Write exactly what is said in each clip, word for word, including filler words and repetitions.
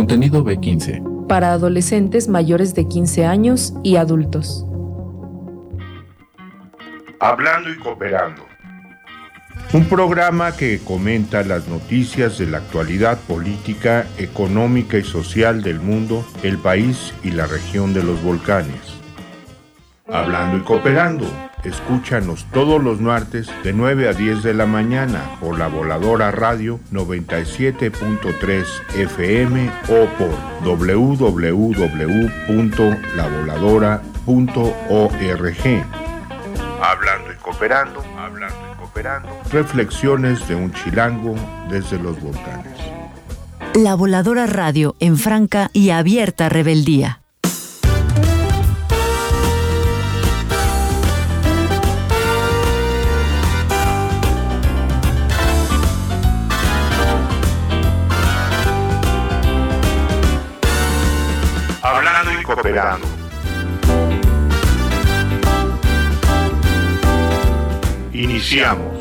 Contenido B quince. Para adolescentes mayores de quince años y adultos. Hablando y Cooperando. Un programa que comenta las noticias de la actualidad política, económica y social del mundo, el país y la región de los volcanes. Hablando y Cooperando. Escúchanos todos los martes de nueve a diez de la mañana por la Voladora Radio noventa y siete punto tres F M o por doble u doble u doble u punto la voladora punto org. Hablando y Cooperando, hablando y cooperando. Reflexiones de un chilango desde los volcanes. La Voladora Radio en franca y abierta rebeldía. Hablando y Cooperando. Iniciamos.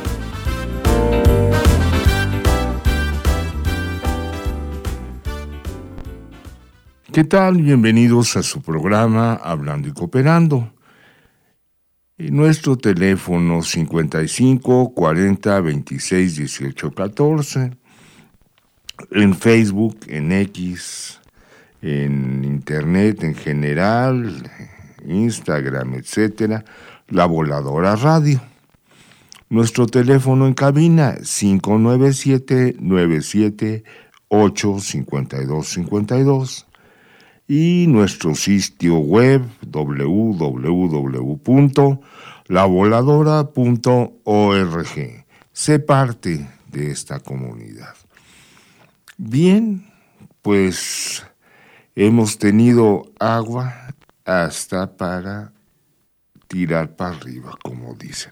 ¿Qué tal? Bienvenidos a su programa Hablando y Cooperando. Y nuestro teléfono cincuenta y cinco cuarenta veintiséis dieciocho catorce. En Facebook, en X, en Internet en general, Instagram, etcétera, La Voladora Radio. Nuestro teléfono en cabina cinco nueve siete nueve siete ocho cinco dos cinco dos y nuestro sitio web doble u doble u doble u punto la voladora punto org. Sé parte de esta comunidad. Bien, pues hemos tenido agua hasta para tirar para arriba, como dicen.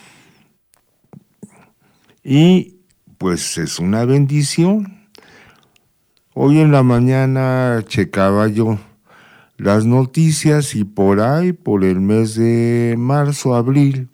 Y pues es una bendición. Hoy en la mañana checaba yo las noticias y por ahí, por el mes de marzo, abril,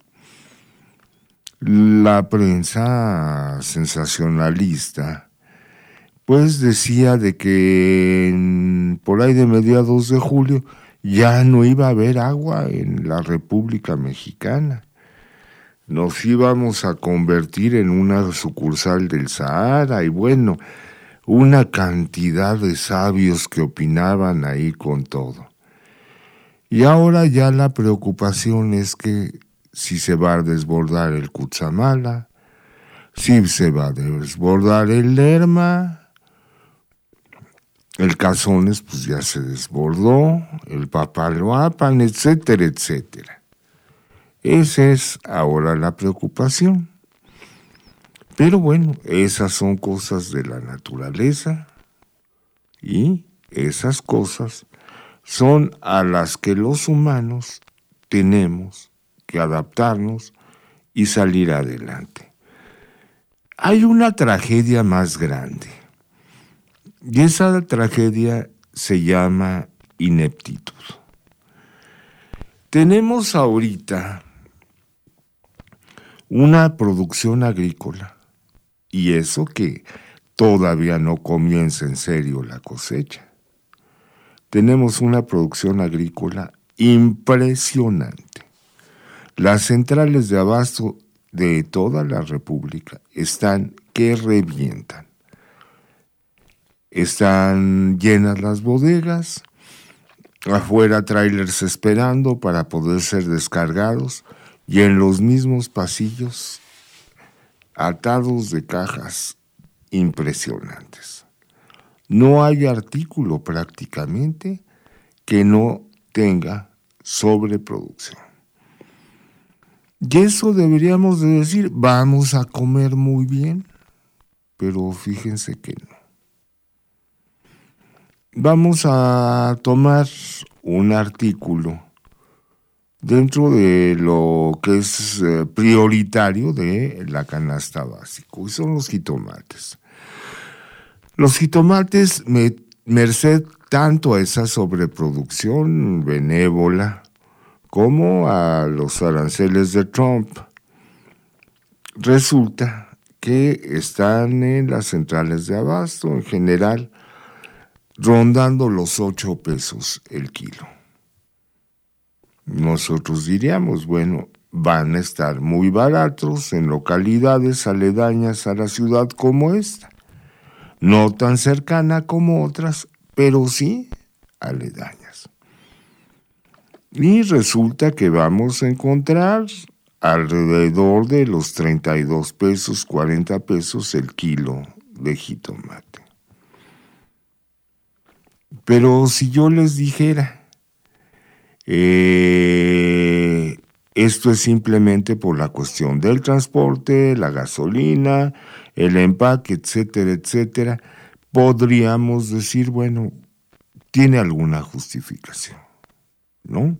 la prensa sensacionalista pues decía de que en, por ahí de mediados de julio ya no iba a haber agua en la República Mexicana. Nos íbamos a convertir en una sucursal del Sahara y bueno, una cantidad de sabios que opinaban ahí con todo. Y ahora ya la preocupación es que si se va a desbordar el Cutzamala, si se va a desbordar el Lerma, el Cazones pues ya se desbordó, el Papaloapan, etcétera, etcétera. Esa es ahora la preocupación. Pero bueno, esas son cosas de la naturaleza y esas cosas son a las que los humanos tenemos que adaptarnos y salir adelante. Hay una tragedia más grande y esa tragedia se llama ineptitud. Tenemos ahorita una producción agrícola, y eso que todavía no comienza en serio la cosecha. Tenemos una producción agrícola impresionante. Las centrales de abasto de toda la República están que revientan. Están llenas las bodegas, afuera trailers esperando para poder ser descargados, y en los mismos pasillos, atados de cajas impresionantes. No hay artículo prácticamente que no tenga sobreproducción. Y eso deberíamos de decir, vamos a comer muy bien, pero fíjense que no. Vamos a tomar un artículo dentro de lo que es eh, prioritario de la canasta básica, y son los jitomates. Los jitomates, me, merced tanto a esa sobreproducción benévola como a los aranceles de Trump, resulta que están en las centrales de abasto en general rondando los ocho pesos el kilo. Nosotros diríamos, bueno, van a estar muy baratos en localidades aledañas a la ciudad como esta, no tan cercana como otras, pero sí aledañas. Y resulta que vamos a encontrar alrededor de los treinta y dos pesos, cuarenta pesos el kilo de jitomate. Pero si yo les dijera, eh, esto es simplemente por la cuestión del transporte, la gasolina, el empaque, etcétera, etcétera, podríamos decir, bueno, tiene alguna justificación, ¿no?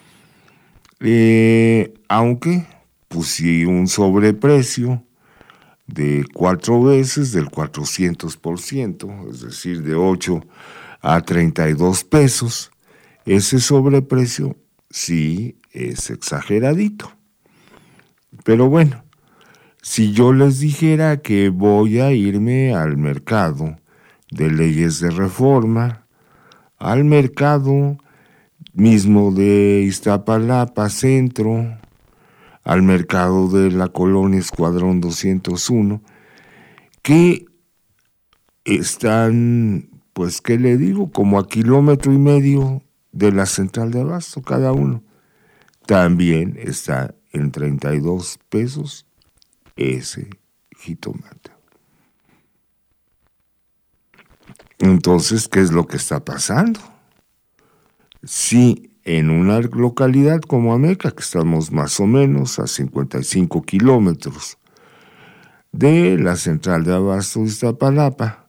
Eh, aunque, pues sí, un sobreprecio de cuatro veces, del cuatrocientos por ciento, es decir, de ocho a treinta y dos pesos, ese sobreprecio sí es exageradito. Pero bueno, si yo les dijera que voy a irme al mercado de leyes de reforma, al mercado mismo de Iztapalapa Centro, al mercado de la colonia Escuadrón doscientos uno, que están, pues, ¿qué le digo? Como a kilómetro y medio de la central de abasto cada uno. También está en treinta y dos pesos ese jitomate. Entonces, ¿qué es lo que está pasando? Si en una localidad como Ameca, que estamos más o menos a cincuenta y cinco kilómetros de la central de abasto de Iztapalapa,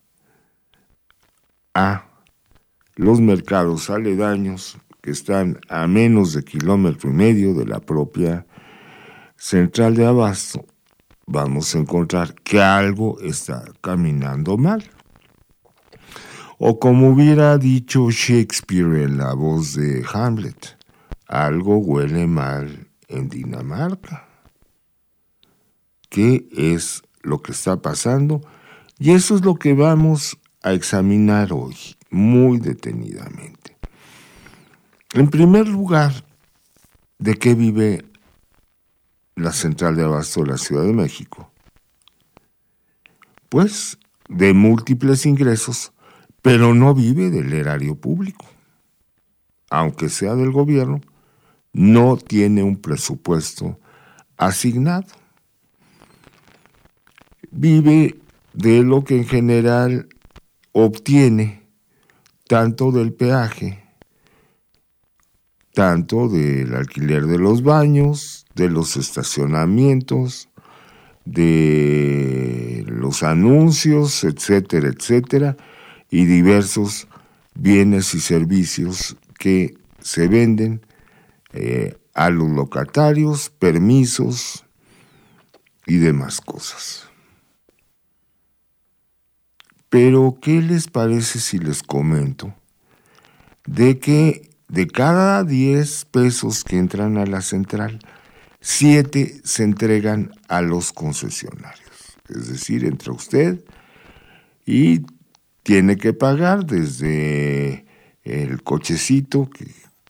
a los mercados aledaños que están a menos de kilómetro y medio de la propia central de abasto, vamos a encontrar que algo está caminando mal. O como hubiera dicho Shakespeare en la voz de Hamlet, algo huele mal en Dinamarca. ¿Qué es lo que está pasando? Y eso es lo que vamos a examinar hoy, muy detenidamente. En primer lugar, ¿de qué vive la central de abasto de la Ciudad de México? Pues de múltiples ingresos, pero no vive del erario público. Aunque sea del gobierno, no tiene un presupuesto asignado. Vive de lo que en general obtiene, tanto del peaje, tanto del alquiler de los baños, de los estacionamientos, de los anuncios, etcétera, etcétera, y diversos bienes y servicios que se venden eh, a los locatarios, permisos y demás cosas. Pero, ¿qué les parece si les comento de que de cada diez pesos que entran a la central, siete se entregan a los concesionarios? Es decir, entra usted y tiene que pagar desde el cochecito que,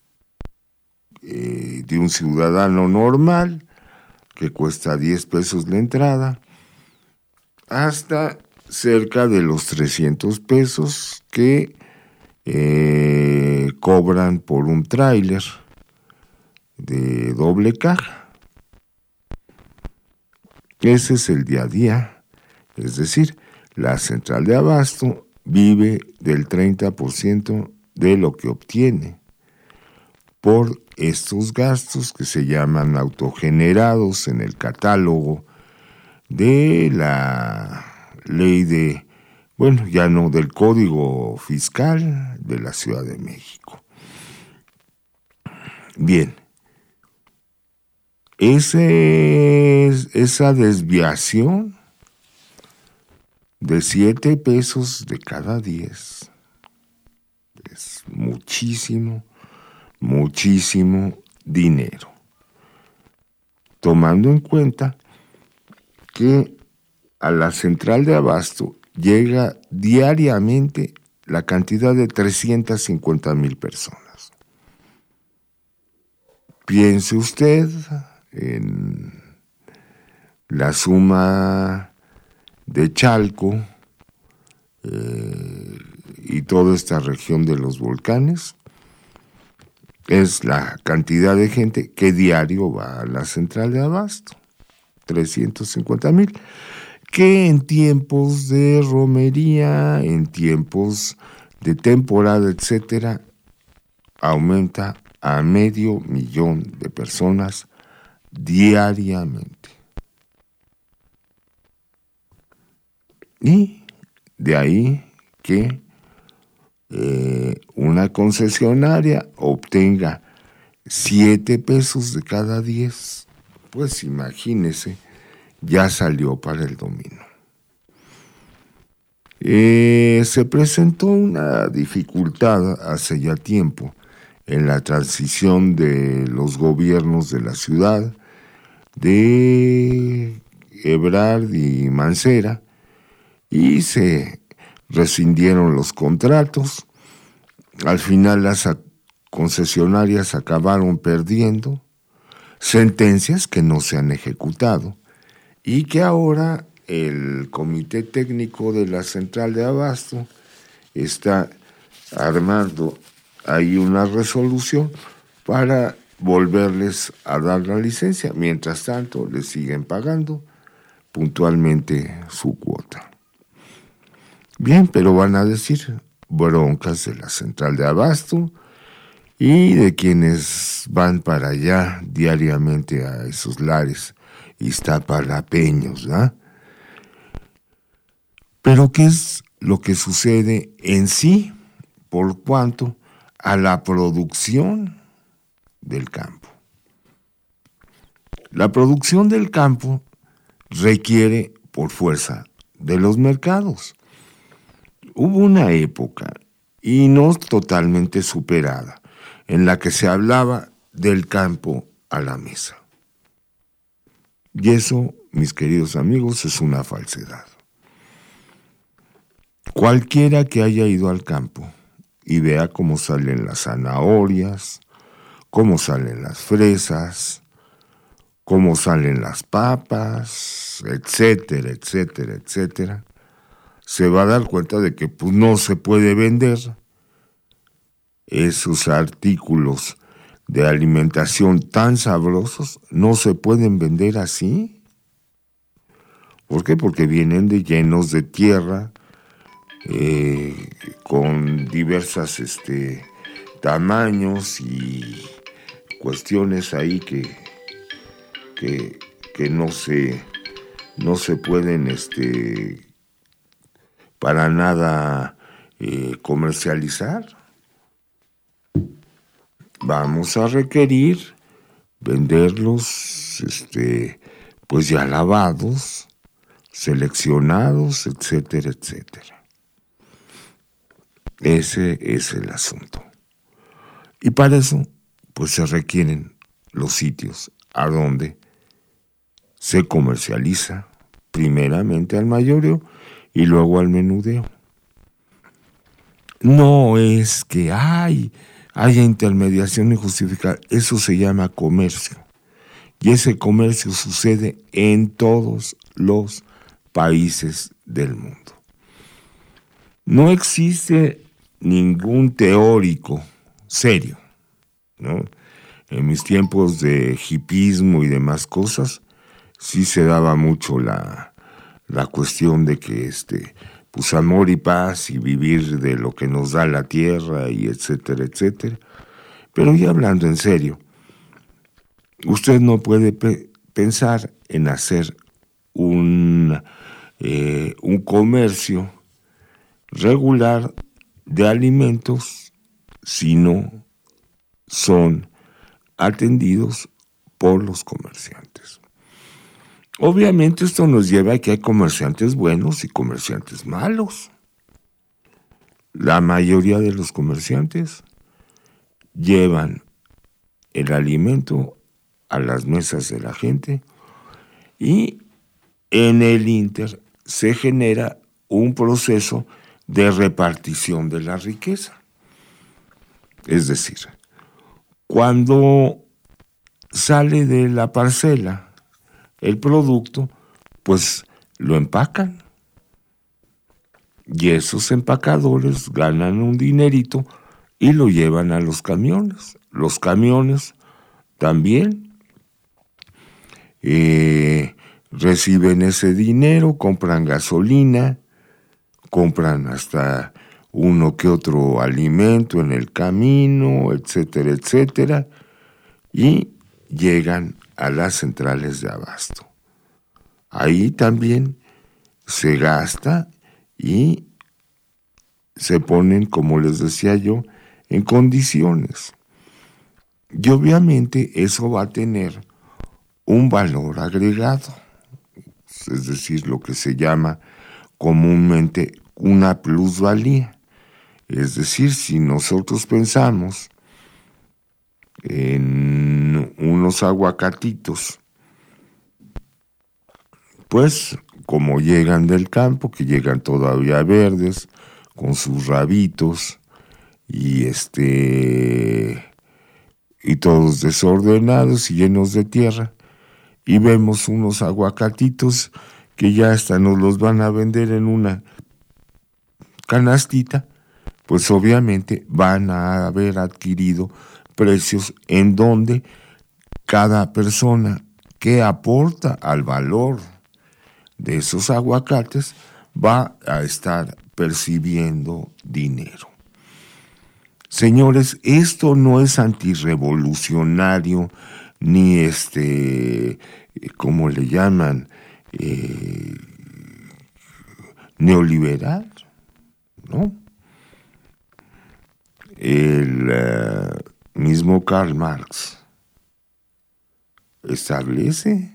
eh, de un ciudadano normal, que cuesta diez pesos la entrada, hasta cerca de los trescientos pesos que eh, cobran por un tráiler de doble caja. Ese es el día a día, es decir, la central de abasto vive del treinta por ciento de lo que obtiene por estos gastos que se llaman autogenerados en el catálogo de la ley de, bueno, ya no, del Código Fiscal de la Ciudad de México. Bien, ese, esa desviación de siete pesos de cada diez es muchísimo, muchísimo dinero. Tomando en cuenta que a la central de abasto llega diariamente la cantidad de trescientas cincuenta mil personas. Piense usted en la suma de Chalco eh, y toda esta región de los volcanes. Es la cantidad de gente que diario va a la central de abasto, trescientos cincuenta mil, que en tiempos de romería, en tiempos de temporada, etcétera, aumenta a medio millón de personas diariamente. Y de ahí que eh, una concesionaria obtenga siete pesos de cada diez, pues imagínese, ya salió para el dominó. Eh, se presentó una dificultad hace ya tiempo en la transición de los gobiernos de la ciudad, de Ebrard y Mancera, y se rescindieron los contratos. Al final las concesionarias acabaron perdiendo sentencias que no se han ejecutado y que ahora el Comité Técnico de la Central de Abasto está armando ahí una resolución para volverles a dar la licencia. Mientras tanto, les siguen pagando puntualmente su cuota. Bien, pero van a decir broncas de la Central de Abasto y de quienes van para allá diariamente a esos lares iztapalapeños, ¿verdad? Pero ¿qué es lo que sucede en sí por cuanto a la producción del campo? La producción del campo requiere por fuerza de los mercados. Hubo una época, y no totalmente superada, en la que se hablaba del campo a la mesa. Y eso, mis queridos amigos, es una falsedad. Cualquiera que haya ido al campo y vea cómo salen las zanahorias, cómo salen las fresas, cómo salen las papas, etcétera, etcétera, etcétera, se va a dar cuenta de que pues, no se puede vender esos artículos de alimentación tan sabrosos, no se pueden vender así. ¿Por qué? Porque vienen de llenos de tierra, eh, con diversas este, tamaños y cuestiones ahí que, que, que no se, no se pueden este, para nada eh, comercializar. Vamos a requerir venderlos este, pues ya lavados, seleccionados, etcétera, etcétera. Ese es el asunto. Y para eso, pues se requieren los sitios a donde se comercializa primeramente al mayoreo y luego al menudeo. No es que hay, haya intermediación injustificada, eso se llama comercio. Y ese comercio sucede en todos los países del mundo. No existe ningún teórico serio, ¿no? En mis tiempos de hipismo y demás cosas, sí se daba mucho la, la cuestión de que este, pues amor y paz y vivir de lo que nos da la tierra y etcétera, etcétera. Pero ya hablando en serio, usted no puede pe- pensar en hacer un, eh, un comercio regular de alimentos si no son atendidos por los comerciantes. Obviamente esto nos lleva a que hay comerciantes buenos y comerciantes malos. La mayoría de los comerciantes llevan el alimento a las mesas de la gente y en el ínter se genera un proceso de repartición de la riqueza. Es decir, cuando sale de la parcela el producto, pues lo empacan. Y esos empacadores ganan un dinerito y lo llevan a los camiones. Los camiones también eh, reciben ese dinero, compran gasolina, compran hasta uno que otro alimento en el camino, etcétera, etcétera, y llegan a las centrales de abasto. Ahí también se gasta y se ponen, como les decía yo, en condiciones. Y obviamente eso va a tener un valor agregado, es decir, lo que se llama comúnmente una plusvalía. Es decir, si nosotros pensamos en unos aguacatitos, pues como llegan del campo, que llegan todavía verdes, con sus rabitos, y este y todos desordenados y llenos de tierra, y vemos unos aguacatitos que ya hasta nos los van a vender en una canastita, pues obviamente van a haber adquirido precios en donde cada persona que aporta al valor de esos aguacates va a estar percibiendo dinero. Señores, esto no es antirrevolucionario ni este, ¿cómo le llaman? Eh, neoliberal, ¿no? El uh, mismo Karl Marx establece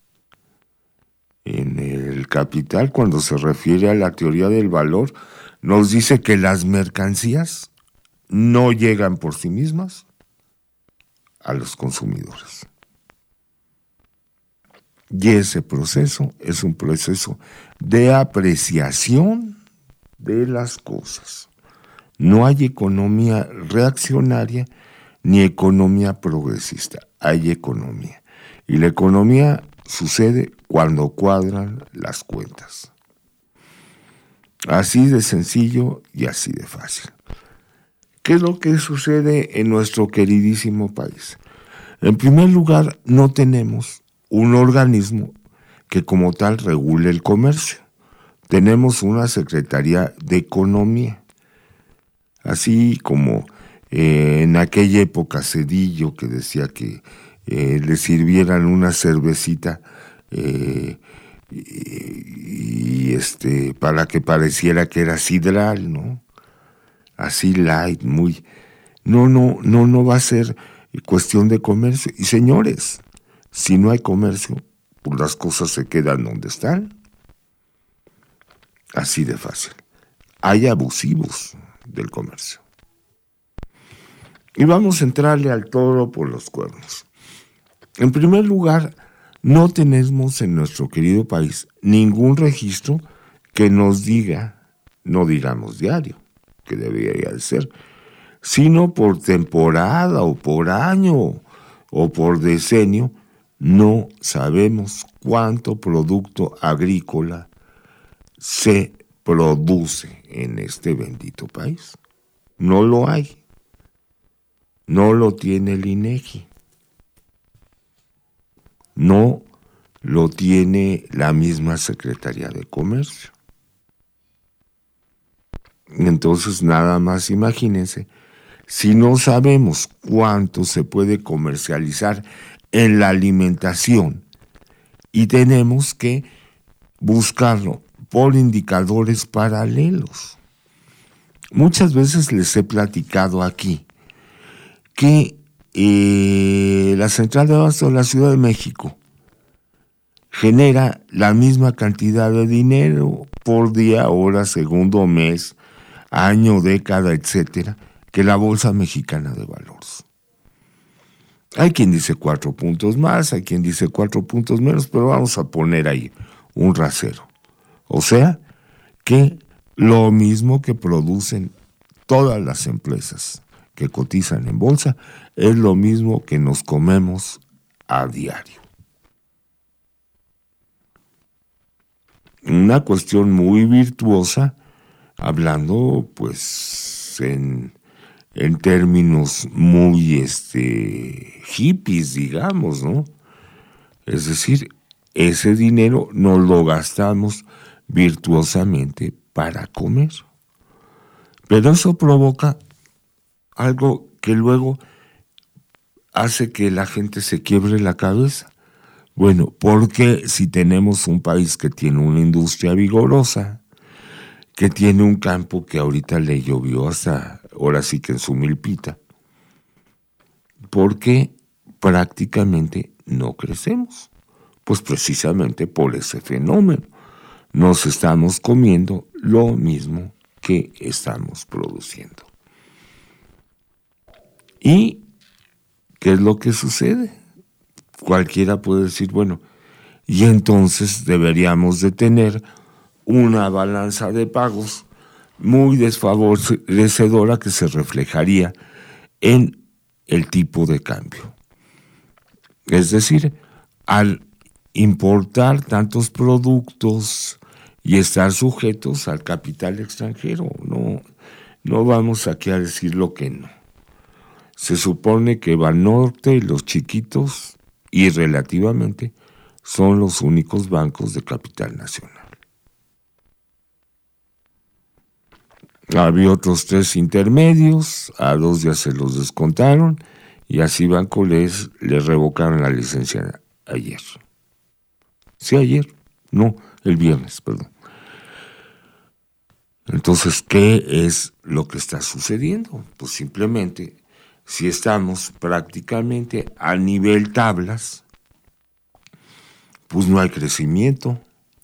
en el Capital, cuando se refiere a la teoría del valor, nos dice que las mercancías no llegan por sí mismas a los consumidores. Y ese proceso es un proceso de apreciación de las cosas. No hay economía reaccionaria ni economía progresista, hay economía. Y la economía sucede cuando cuadran las cuentas. Así de sencillo y así de fácil. ¿Qué es lo que sucede en nuestro queridísimo país? En primer lugar, no tenemos un organismo que como tal regule el comercio. Tenemos una Secretaría de Economía. Así como eh, en aquella época Cedillo, que decía que eh, le sirvieran una cervecita eh, y, y este para que pareciera que era sidral, ¿no? Así light, muy... No, no, no, no va a ser cuestión de comercio. Y señores, si no hay comercio, pues las cosas se quedan donde están. Así de fácil. Hay abusivos del comercio. Y vamos a entrarle al toro por los cuernos. En primer lugar, no tenemos en nuestro querido país ningún registro que nos diga, no digamos diario, que debería de ser, sino por temporada o por año o por decenio, no sabemos cuánto producto agrícola se produce en este bendito país. No lo hay. No lo tiene el INEGI. No lo tiene la misma Secretaría de Comercio. Entonces, nada más imagínense, si no sabemos cuánto se puede comercializar en la alimentación y tenemos que buscarlo por indicadores paralelos. Muchas veces les he platicado aquí que eh, la Central de Abasto de la Ciudad de México genera la misma cantidad de dinero por día, hora, segundo, mes, año, década, etcétera, que la Bolsa Mexicana de Valores. Hay quien dice cuatro puntos más, hay quien dice cuatro puntos menos, pero vamos a poner ahí un rasero. O sea, que lo mismo que producen todas las empresas que cotizan en bolsa, es lo mismo que nos comemos a diario. Una cuestión muy virtuosa, hablando pues en, en términos muy este, hippies, digamos, ¿no? Es decir, ese dinero nos lo gastamos virtuosamente para comer. Pero eso provoca algo que luego hace que la gente se quiebre la cabeza. Bueno, porque si tenemos un país que tiene una industria vigorosa, que tiene un campo que ahorita le llovió hasta, ahora sí que en su milpita, ¿por qué prácticamente no crecemos? Pues precisamente por ese fenómeno. Nos estamos comiendo lo mismo que estamos produciendo. ¿Y qué es lo que sucede? Cualquiera puede decir, bueno, y entonces deberíamos de tener una balanza de pagos muy desfavorecedora que se reflejaría en el tipo de cambio. Es decir, al importar tantos productos y estar sujetos al capital extranjero, no, no vamos aquí a decir lo que no. Se supone que Banorte y los chiquitos, y relativamente, son los únicos bancos de capital nacional. Había otros tres intermedios, a dos ya se los descontaron, y así Banco les, les revocaron la licencia ayer. Sí, ayer, no, el viernes, perdón. Entonces, ¿qué es lo que está sucediendo? Pues simplemente, si estamos prácticamente a nivel tablas, pues no hay crecimiento.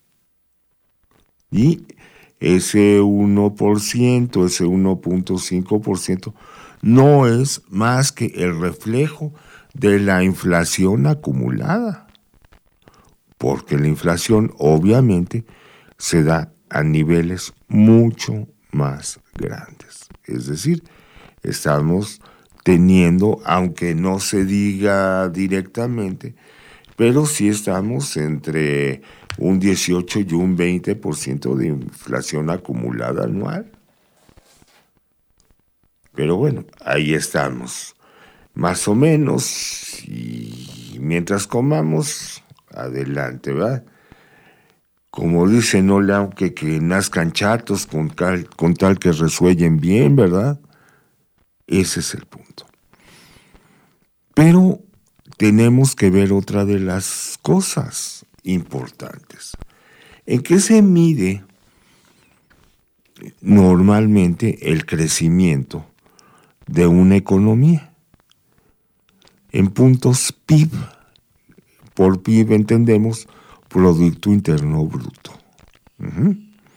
Y ese uno por ciento, ese uno punto cinco por ciento, no es más que el reflejo de la inflación acumulada. Porque la inflación obviamente se da a niveles mucho más grandes. Es decir, estamos teniendo, aunque no se diga directamente, pero sí estamos entre un dieciocho y un veinte por ciento de inflación acumulada anual. Pero bueno, ahí estamos, más o menos, y mientras comamos, adelante, ¿verdad? Como dice Nola, aunque que nazcan chatos con, cal, con tal que resuellen bien, ¿verdad? Ese es el punto. Pero tenemos que ver otra de las cosas importantes. ¿En qué se mide normalmente el crecimiento de una economía? En puntos P I B. Por P I B entendemos Producto Interno Bruto. Uh-huh.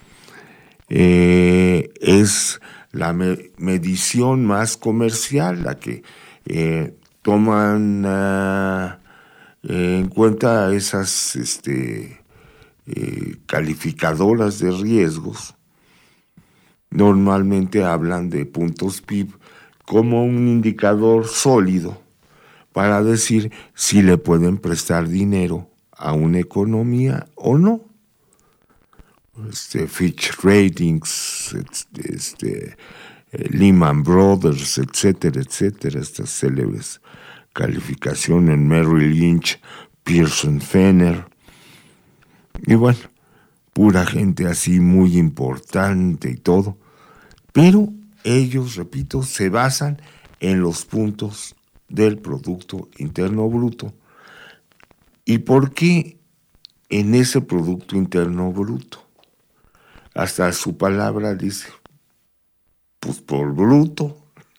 Eh, es la me- medición más comercial, la que eh, toman uh, eh, en cuenta esas este, eh, calificadoras de riesgos. Normalmente hablan de puntos P I B como un indicador sólido para decir si le pueden prestar dinero a una economía o no. Este, Fitch Ratings, este, este, eh, Lehman Brothers, etcétera, etcétera, estas célebres calificaciones, Merrill Lynch, Pearson Fenner, y bueno, pura gente así muy importante y todo, pero ellos, repito, se basan en los puntos del Producto Interno Bruto. ¿Y por qué en ese Producto Interno Bruto? Hasta su palabra dice, pues por bruto.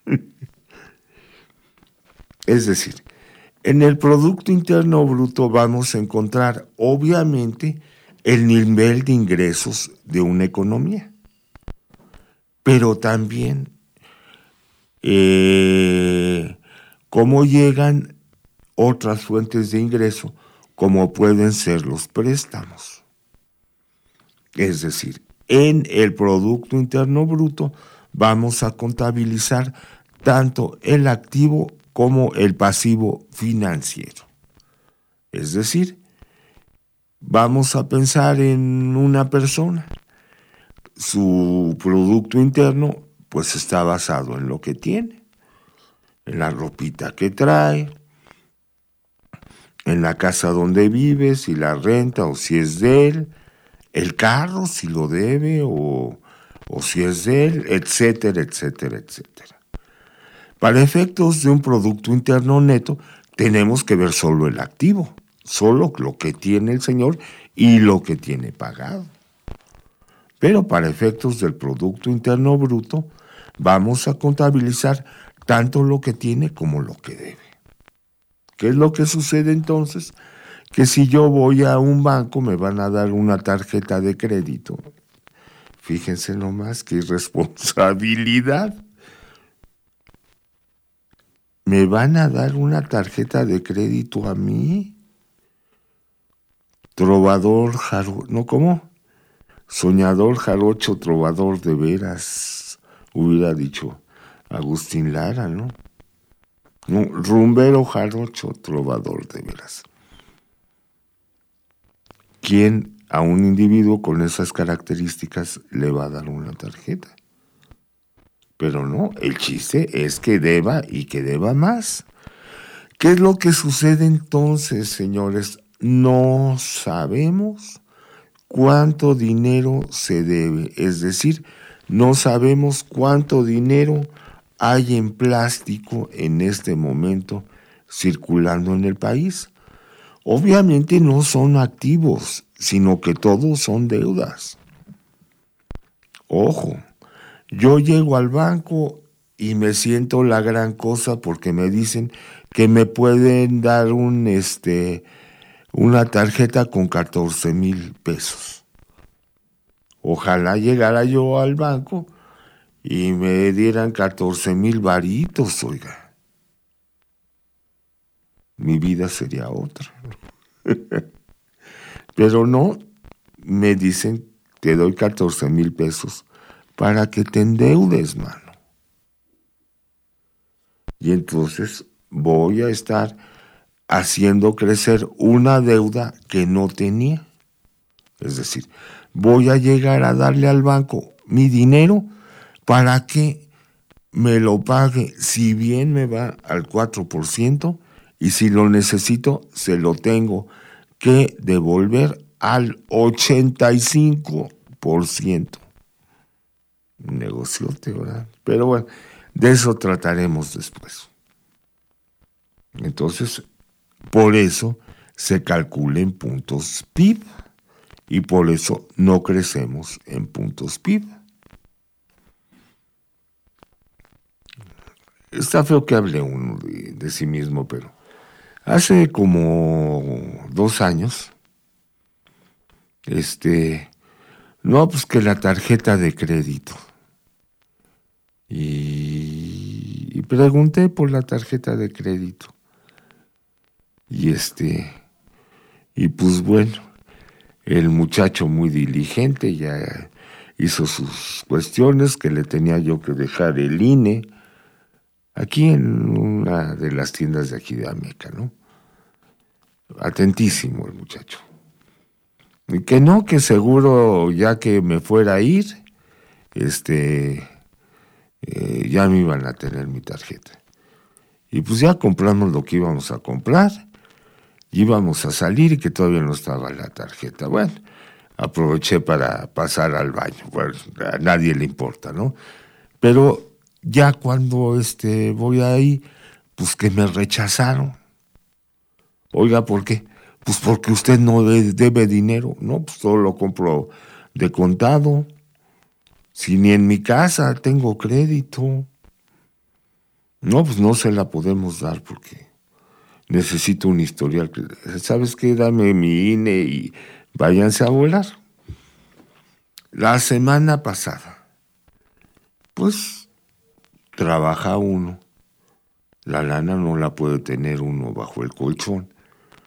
Es decir, en el Producto Interno Bruto vamos a encontrar, obviamente, el nivel de ingresos de una economía, pero también eh, cómo llegan otras fuentes de ingreso, como pueden ser los préstamos. Es decir, en el Producto Interno Bruto vamos a contabilizar tanto el activo como el pasivo financiero. Es decir, vamos a pensar en una persona. Su Producto Interno pues está basado en lo que tiene, en la ropita que trae, en la casa donde vive, si la renta o si es de él, el carro, si lo debe o, o si es de él, etcétera, etcétera, etcétera. Para efectos de un Producto Interno Neto, tenemos que ver solo el activo, solo lo que tiene el señor y lo que tiene pagado. Pero para efectos del Producto Interno Bruto, vamos a contabilizar tanto lo que tiene como lo que debe. ¿Qué es lo que sucede entonces? Que si yo voy a un banco me van a dar una tarjeta de crédito. Fíjense nomás qué irresponsabilidad. ¿Me van a dar una tarjeta de crédito a mí? Trovador, jaro... ¿No cómo? Soñador, jarocho, trovador, de veras, hubiera dicho Agustín Lara, ¿no? No, rumbero, jarocho, trovador, de veras. ¿Quién a un individuo con esas características le va a dar una tarjeta? Pero no, el chiste es que deba y que deba más. ¿Qué es lo que sucede entonces, señores? No sabemos cuánto dinero se debe, es decir, no sabemos cuánto dinero hay en plástico en este momento circulando en el país. Obviamente no son activos, sino que todos son deudas. Ojo, yo llego al banco y me siento la gran cosa porque me dicen que me pueden dar un este una tarjeta con catorce mil pesos. Ojalá llegara yo al banco y me dieran catorce mil varitos, oiga. Mi vida sería otra. Pero no, me dicen, te doy catorce mil pesos para que te endeudes, mano. Y entonces voy a estar haciendo crecer una deuda que no tenía. Es decir, voy a llegar a darle al banco mi dinero para que me lo pague, si bien me va al cuatro por ciento, y si lo necesito, se lo tengo que devolver al ochenta y cinco por ciento. Un negociote, ¿verdad? Pero bueno, de eso trataremos después. Entonces, por eso se calcula en puntos P I B y por eso no crecemos en puntos P I B. Está feo que hable uno de, de sí mismo, pero hace como dos años, este, no, pues que la tarjeta de crédito. Y, y pregunté por la tarjeta de crédito. Y este, y pues bueno, el muchacho muy diligente ya hizo sus cuestiones, que le tenía yo que dejar el I N E, aquí en una de las tiendas de aquí de Ameca, ¿no? Atentísimo el muchacho. Y que no, que seguro ya que me fuera a ir, este, eh, ya me iban a tener mi tarjeta. Y pues ya compramos lo que íbamos a comprar, íbamos a salir y que todavía no estaba la tarjeta. Bueno, aproveché para pasar al baño. Bueno, a nadie le importa, ¿no? Pero ya cuando este, voy ahí, pues que me rechazaron. Oiga, ¿por qué? Pues porque usted no debe dinero. No, pues todo lo compro de contado. Si ni en mi casa tengo crédito. No, pues no se la podemos dar porque necesito un historial. ¿Sabes qué? Dame mi I N E y váyanse a volar. La semana pasada, pues trabaja uno. La lana no la puede tener uno bajo el colchón.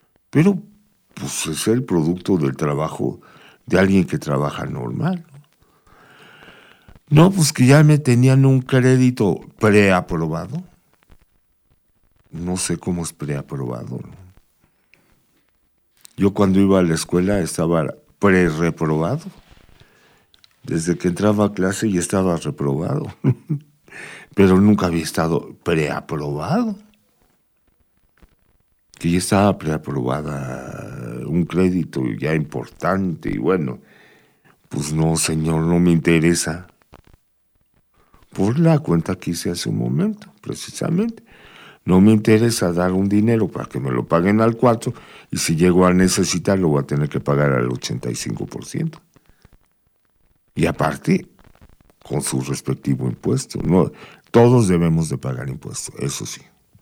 Pero pues es el producto del trabajo de alguien que trabaja normal, ¿no? No, pues que ya me tenían un crédito preaprobado. No sé cómo es preaprobado, ¿no? Yo cuando iba a la escuela estaba pre-reprobado. Desde que entraba a clase ya estaba reprobado. Pero nunca había estado preaprobado. Que ya estaba preaprobada un crédito ya importante y bueno, pues no, señor, no me interesa. Por la cuenta que hice hace un momento, precisamente. No me interesa dar un dinero para que me lo paguen al cuatro y si llego a necesitar lo voy a tener que pagar al ochenta y cinco por ciento. Y aparte, con su respectivo impuesto. No, todos debemos de pagar impuestos, eso sí.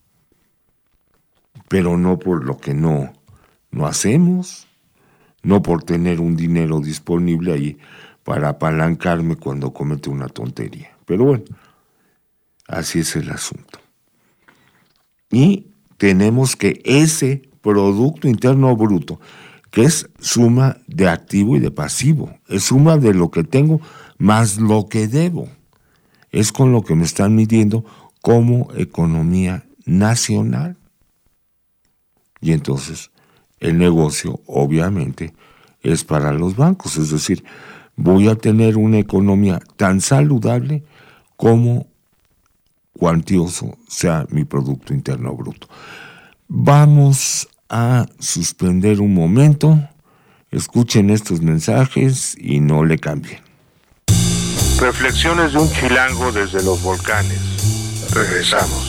Pero no por lo que no, no hacemos, no por tener un dinero disponible ahí para apalancarme cuando comete una tontería. Pero bueno, así es el asunto. Y tenemos que ese Producto Interno Bruto, que es suma de activo y de pasivo, es suma de lo que tengo más lo que debo, es con lo que me están midiendo como economía nacional. Y entonces el negocio obviamente es para los bancos, es decir, voy a tener una economía tan saludable como cuantioso sea mi Producto Interno Bruto. Vamos a suspender un momento, escuchen estos mensajes y no le cambien. Reflexiones de un chilango desde los volcanes. Regresamos.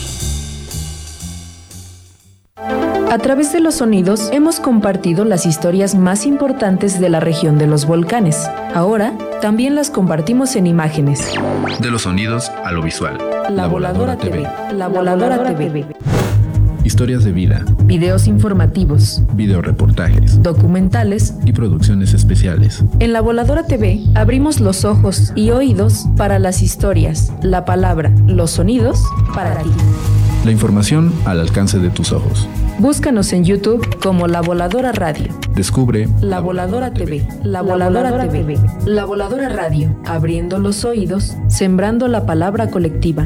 A través de los sonidos hemos compartido las historias más importantes de la región de los volcanes. Ahora también las compartimos en imágenes. De los sonidos a lo visual. La, la Voladora, Voladora T V. T V. La Voladora T V. Historias de vida. Videos informativos. Videoreportajes. Documentales. Y producciones especiales. En La Voladora T V abrimos los ojos y oídos para las historias, la palabra, los sonidos para ti. La información al alcance de tus ojos. Búscanos en YouTube como La Voladora Radio. Descubre La Voladora T V. La Voladora T V. La Voladora Radio. Abriendo los oídos, sembrando la palabra colectiva.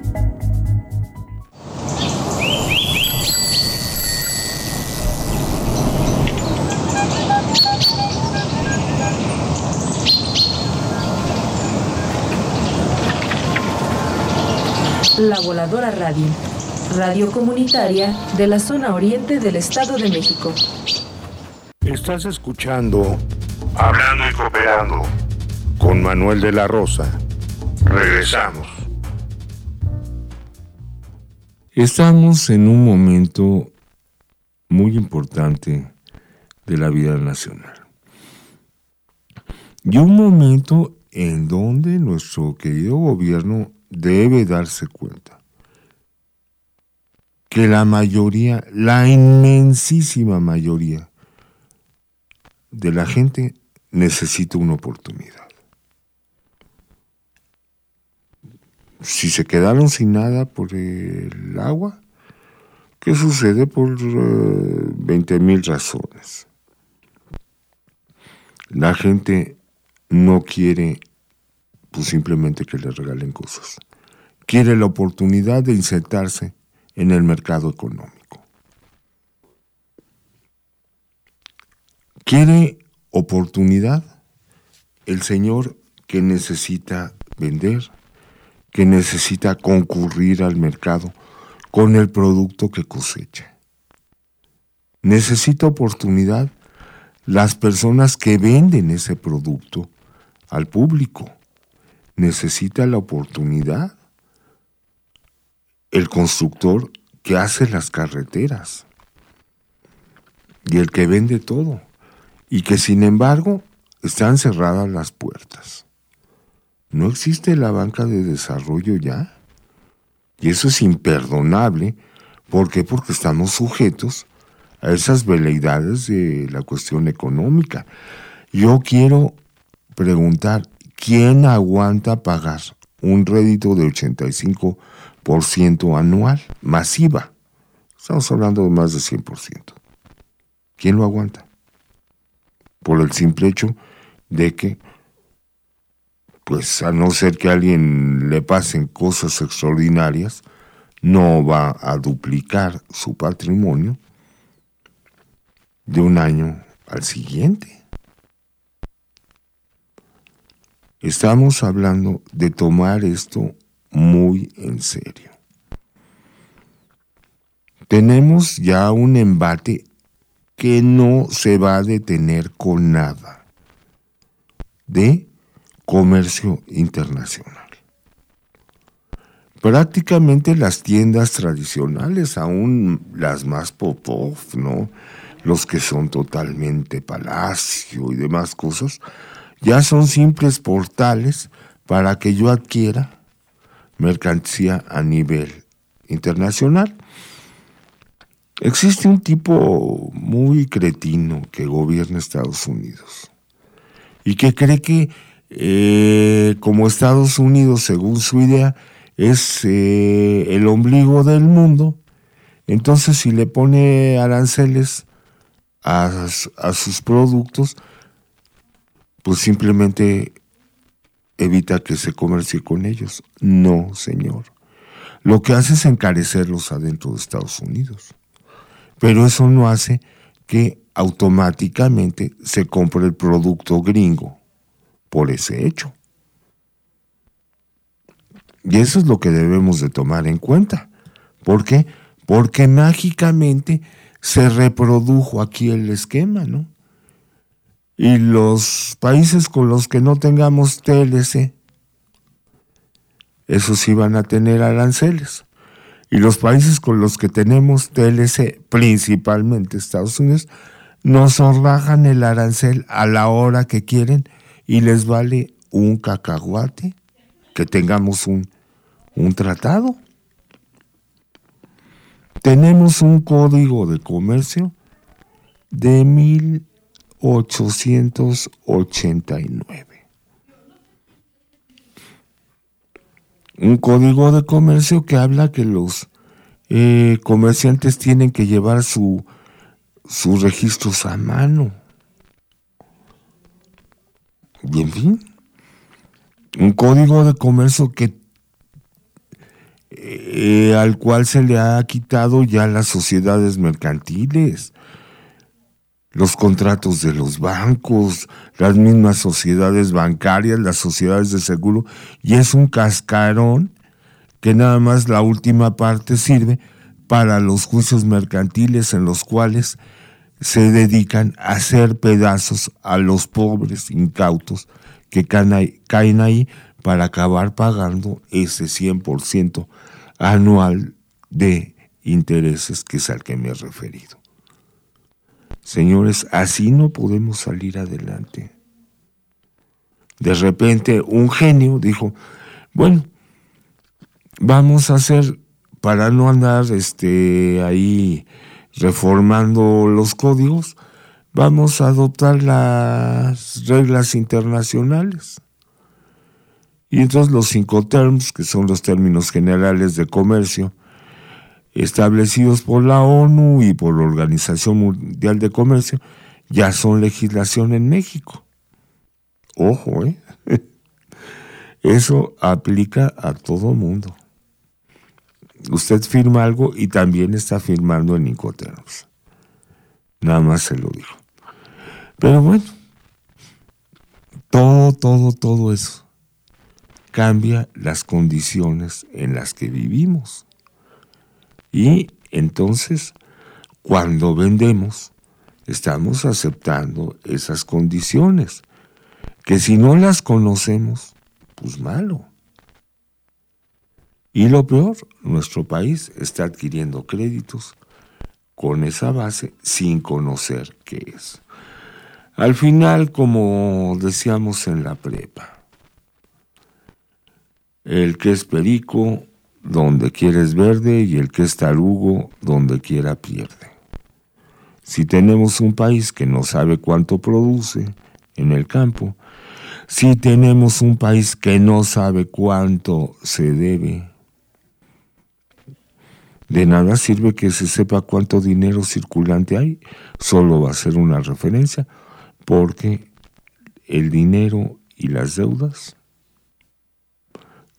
La Voladora Radio. Radio comunitaria de la zona oriente del Estado de México. Estás escuchando Hablando y Cooperando con Manuel de la Rosa. Regresamos. Estamos en un momento muy importante de la vida nacional. Y un momento en donde nuestro querido gobierno debe darse cuenta que la mayoría, la inmensísima mayoría de la gente necesita una oportunidad. Si se quedaron sin nada por el agua, ¿qué sucede? Por uh, veinte mil razones. La gente no quiere pues simplemente que le regalen cosas. Quiere la oportunidad de insertarse en el mercado económico. Quiere oportunidad el señor que necesita vender, que necesita concurrir al mercado con el producto que cosecha. Necesita oportunidad las personas que venden ese producto al público. Necesita la oportunidad el constructor que hace las carreteras y el que vende todo y que sin embargo están cerradas las puertas. No existe la banca de desarrollo ya y eso es imperdonable. ¿Por qué? Porque estamos sujetos a esas veleidades de la cuestión económica. Yo quiero preguntar, ¿quién aguanta pagar un rédito de ochenta y cinco por ciento anual, masiva? Estamos hablando de más de cien por ciento. ¿Quién lo aguanta? Por el simple hecho de que pues a no ser que a alguien le pasen cosas extraordinarias, no va a duplicar su patrimonio de un año al siguiente. Estamos hablando de tomar esto muy en serio. Tenemos ya un embate que no se va a detener con nada de comercio internacional. Prácticamente las tiendas tradicionales, aún las más pop-up, ¿no? Los que son totalmente palacio y demás cosas, ya son simples portales para que yo adquiera mercancía a nivel internacional. Existe un tipo muy cretino que gobierna Estados Unidos y que cree que eh, como Estados Unidos, según su idea, es eh, el ombligo del mundo, entonces si le pone aranceles a, a sus productos, pues simplemente evita que se comercie con ellos. No, señor. Lo que hace es encarecerlos adentro de Estados Unidos. Pero eso no hace que automáticamente se compre el producto gringo por ese hecho. Y eso es lo que debemos de tomar en cuenta. ¿Por qué? Porque mágicamente se reprodujo aquí el esquema, ¿no? Y los países con los que no tengamos T L C, esos sí van a tener aranceles. Y los países con los que tenemos T L C, principalmente Estados Unidos, nos zorrajan el arancel a la hora que quieren y les vale un cacahuate que tengamos un, un tratado. Tenemos un código de comercio de mil ochocientos ochenta y nueve. Un código de comercio que habla que los eh, comerciantes tienen que llevar su, sus registros a mano. Y en fin, un código de comercio que eh, al cual se le ha quitado ya las sociedades mercantiles, los contratos de los bancos, las mismas sociedades bancarias, las sociedades de seguro, y es un cascarón que nada más la última parte sirve para los juicios mercantiles en los cuales se dedican a hacer pedazos a los pobres incautos que caen ahí, caen ahí para acabar pagando ese cien por ciento anual de intereses, que es al que me he referido. Señores, así no podemos salir adelante. De repente un genio dijo, bueno, vamos a hacer, para no andar este, ahí reformando los códigos, vamos a adoptar las reglas internacionales. Y entonces los cinco terms, que son los términos generales de comercio, establecidos por la ONU y por la Organización Mundial de Comercio, ya son legislación en México. Ojo, ¿eh? Eso aplica a todo mundo. Usted firma algo y también está firmando en Incoterms. Nada más se lo digo. Pero bueno, todo, todo, todo eso cambia las condiciones en las que vivimos. Y entonces, cuando vendemos, estamos aceptando esas condiciones, que si no las conocemos, pues malo. Y lo peor, nuestro país está adquiriendo créditos con esa base sin conocer qué es. Al final, como decíamos en la prepa, el que es perico, donde quiera es verde, y el que es tarugo, donde quiera pierde. Si tenemos un país que no sabe cuánto produce en el campo, si tenemos un país que no sabe cuánto se debe, de nada sirve que se sepa cuánto dinero circulante hay, solo va a ser una referencia, porque el dinero y las deudas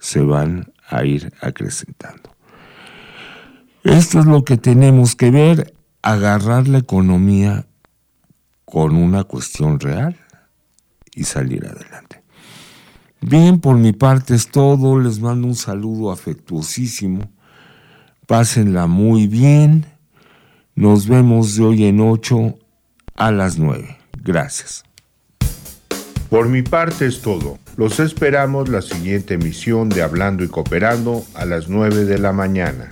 se van a ir acrecentando. Esto es lo que tenemos que ver, agarrar la economía con una cuestión real y salir adelante. Bien, por mi parte es todo, les mando un saludo afectuosísimo, pásenla muy bien, nos vemos de hoy en ocho a las nueve. Gracias. Por mi parte es todo. Los esperamos la siguiente emisión de Hablando y Cooperando a las nueve de la mañana.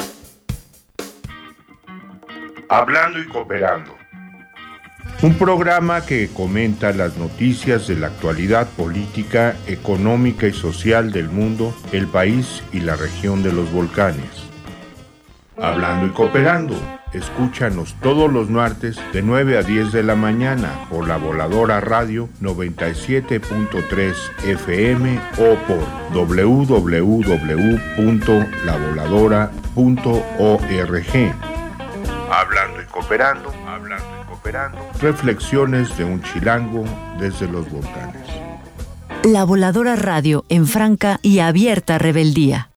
Hablando y Cooperando. Un programa que comenta las noticias de la actualidad política, económica y social del mundo, el país y la región de los volcanes. Hablando y Cooperando. Escúchanos todos los martes de nueve a diez de la mañana por la Voladora Radio noventa y siete punto tres F M o por doble u doble u doble u punto la voladora punto org. Hablando y Cooperando, hablando y cooperando. Reflexiones de un chilango desde los volcanes. La Voladora Radio en franca y abierta rebeldía.